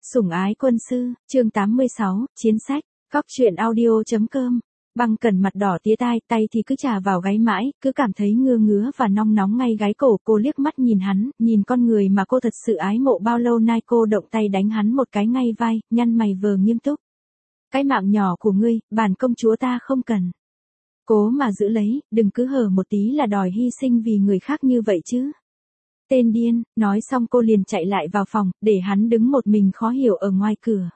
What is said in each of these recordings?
Sủng ái quân sư, chương 86, chiến sách, Cóc truyện audio.com. Băng Cẩn mặt đỏ tía tai, tay thì cứ chà vào gáy mãi, cứ cảm thấy ngứa ngứa và nóng nóng ngay gáy cổ. Cô liếc mắt nhìn hắn, nhìn con người mà cô thật sự ái mộ bao lâu nay. Cô động tay đánh hắn một cái ngay vai, nhăn mày vờ nghiêm túc. Cái mạng nhỏ của ngươi, bản công chúa ta không cần. Cố mà giữ lấy, đừng cứ hở một tí là đòi hy sinh vì người khác như vậy chứ. Tên điên, nói xong cô liền chạy lại vào phòng, để hắn đứng một mình khó hiểu ở ngoài cửa.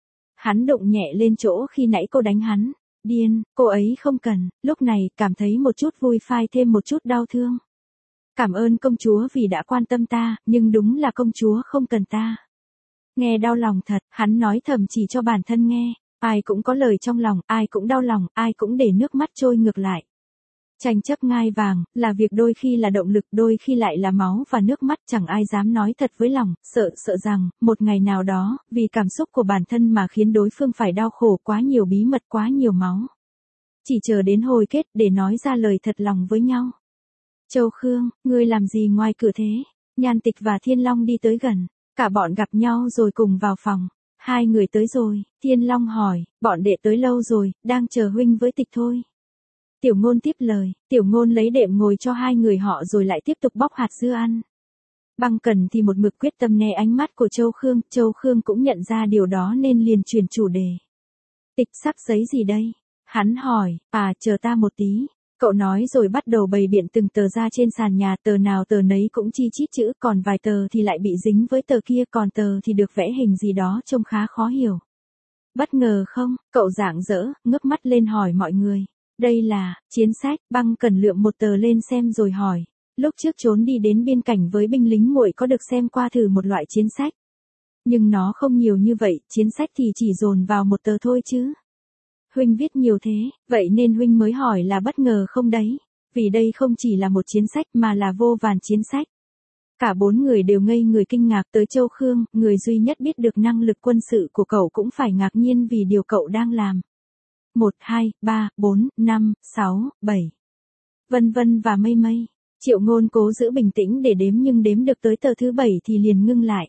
Hắn đụng nhẹ lên chỗ khi nãy cô đánh hắn. Điên, cô ấy không cần, lúc này cảm thấy một chút vui phai thêm một chút đau thương. Cảm ơn công chúa vì đã quan tâm ta, nhưng đúng là công chúa không cần ta. Nghe đau lòng thật, hắn nói thầm chỉ cho bản thân nghe. Ai cũng có lời trong lòng, ai cũng đau lòng, ai cũng để nước mắt trôi ngược lại. Tranh chấp ngai vàng, là việc đôi khi là động lực, đôi khi lại là máu và nước mắt. Chẳng ai dám nói thật với lòng, sợ rằng, một ngày nào đó, vì cảm xúc của bản thân mà khiến đối phương phải đau khổ, quá nhiều bí mật, quá nhiều máu. Chỉ chờ đến hồi kết để nói ra lời thật lòng với nhau. Châu Khương, ngươi làm gì ngoài cửa thế? Nhan Tịch và Thiên Long đi tới gần, cả bọn gặp nhau rồi cùng vào phòng. Hai người tới rồi, Thiên Long hỏi, bọn đệ tới lâu rồi, đang chờ huynh với Tịch thôi. Tiểu Ngôn tiếp lời, Tiểu Ngôn lấy đệm ngồi cho hai người họ rồi lại tiếp tục bóc hạt dưa ăn. Băng Cẩn thì một mực quyết tâm né ánh mắt của Châu Khương cũng nhận ra điều đó nên liền chuyển chủ đề. Tịch sắp giấy gì đây? Hắn hỏi, chờ ta một tí. Cậu nói rồi bắt đầu bày biện từng tờ ra trên sàn nhà, tờ nào tờ nấy cũng chi chít chữ, còn vài tờ thì lại bị dính với tờ kia, còn tờ thì được vẽ hình gì đó trông khá khó hiểu. Bất ngờ không? Cậu rạng rỡ, ngước mắt lên hỏi mọi người. Đây là, chiến sách. Băng Cẩn lượm một tờ lên xem rồi hỏi. Lúc trước trốn đi đến biên cảnh với binh lính muội có được xem qua thử một loại chiến sách. Nhưng nó không nhiều như vậy, chiến sách thì chỉ dồn vào một tờ thôi chứ. Huynh viết nhiều thế, vậy nên huynh mới hỏi là bất ngờ không đấy. Vì đây không chỉ là một chiến sách mà là vô vàn chiến sách. Cả bốn người đều ngây người kinh ngạc, tới Châu Khương, người duy nhất biết được năng lực quân sự của cậu cũng phải ngạc nhiên vì điều cậu đang làm. 1, 2, 3, 4, 5, 6, 7. Vân vân và mây mây. Triệu Ngôn cố giữ bình tĩnh để đếm nhưng đếm được tới tờ thứ 7 thì liền ngưng lại.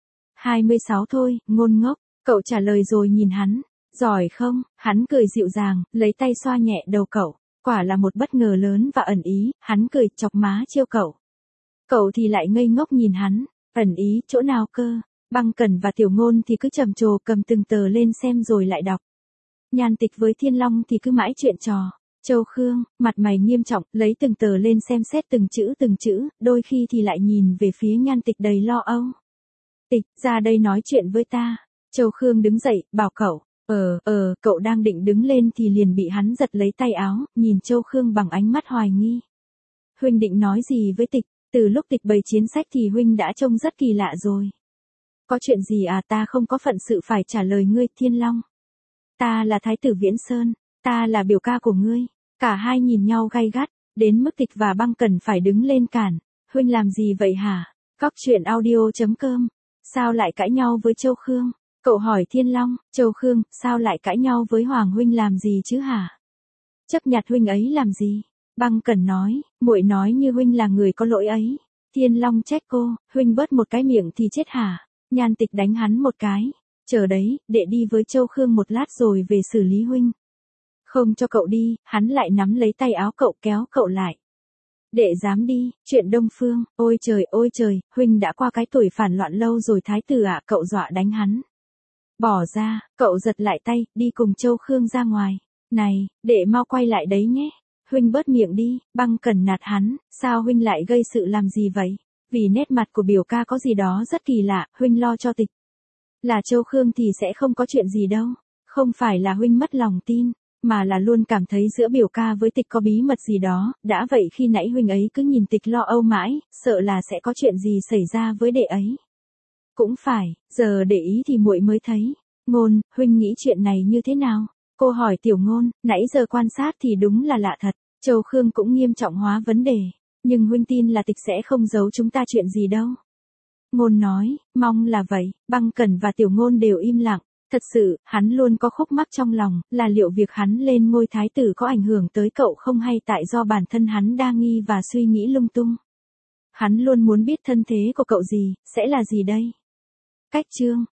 26 thôi, Ngôn ngốc, cậu trả lời rồi nhìn hắn. Giỏi không? Hắn cười dịu dàng, lấy tay xoa nhẹ đầu cậu. Quả là một bất ngờ lớn và ẩn ý, hắn cười chọc má trêu cậu. Cậu thì lại ngây ngốc nhìn hắn, ẩn ý chỗ nào cơ? Băng Cẩn và Tiểu Ngôn thì cứ trầm trồ cầm từng tờ lên xem rồi lại đọc. Nhan Tịch với Thiên Long thì cứ mãi chuyện trò. Châu Khương, mặt mày nghiêm trọng, lấy từng tờ lên xem xét từng chữ, đôi khi thì lại nhìn về phía Nhan Tịch đầy lo âu. Tịch, ra đây nói chuyện với ta. Châu Khương đứng dậy, bảo cậu. Cậu đang định đứng lên thì liền bị hắn giật lấy tay áo, nhìn Châu Khương bằng ánh mắt hoài nghi. Huynh định nói gì với Tịch? Từ lúc Tịch bày chiến sách thì huynh đã trông rất kỳ lạ rồi. Có chuyện gì ta không có phận sự phải trả lời ngươi, Thiên Long. Ta là Thái tử Viễn Sơn, ta là biểu ca của ngươi. Cả hai nhìn nhau gay gắt, đến mức Tịch và Băng Cẩn phải đứng lên cản. Huynh làm gì vậy hả? Cóc truyện audio.com. Sao lại cãi nhau với Châu Khương? Cậu hỏi Thiên Long. Châu Khương, sao lại cãi nhau với Hoàng huynh làm gì chứ hả? Chấp nhặt huynh ấy làm gì? Băng Cẩn nói, muội nói như huynh là người có lỗi ấy. Thiên Long trách cô, huynh bớt một cái miệng thì chết hả? Nhan Tịch đánh hắn một cái. Chờ đấy, đệ đi với Châu Khương một lát rồi về xử lý huynh. Không cho cậu đi, hắn lại nắm lấy tay áo cậu kéo cậu lại. Đệ dám đi, chuyện Đông Phương, ôi trời, huynh đã qua cái tuổi phản loạn lâu rồi Thái tử ạ, cậu dọa đánh hắn. Bỏ ra, cậu giật lại tay, đi cùng Châu Khương ra ngoài. Này, đệ mau quay lại đấy nhé. Huynh bớt miệng đi. Băng Cẩn nạt hắn, sao huynh lại gây sự làm gì vậy? Vì nét mặt của biểu ca có gì đó rất kỳ lạ, huynh lo cho Tịch. Là Châu Khương thì sẽ không có chuyện gì đâu. Không phải là huynh mất lòng tin, mà là luôn cảm thấy giữa biểu ca với Tịch có bí mật gì đó. Đã vậy khi nãy huynh ấy cứ nhìn Tịch lo âu mãi, sợ là sẽ có chuyện gì xảy ra với đệ ấy. Cũng phải, giờ để ý thì muội mới thấy. Ngôn, huynh nghĩ chuyện này như thế nào? Cô hỏi Tiểu Ngôn, nãy giờ quan sát thì đúng là lạ thật. Châu Khương cũng nghiêm trọng hóa vấn đề. Nhưng huynh tin là Tịch sẽ không giấu chúng ta chuyện gì đâu. Ngôn nói, mong là vậy. Băng Cẩn và Tiểu Ngôn đều im lặng. Thật sự, hắn luôn có khúc mắc trong lòng, là liệu việc hắn lên ngôi thái tử có ảnh hưởng tới cậu không hay tại do bản thân hắn đa nghi và suy nghĩ lung tung. Hắn luôn muốn biết thân thế của cậu gì, sẽ là gì đây? Cách chương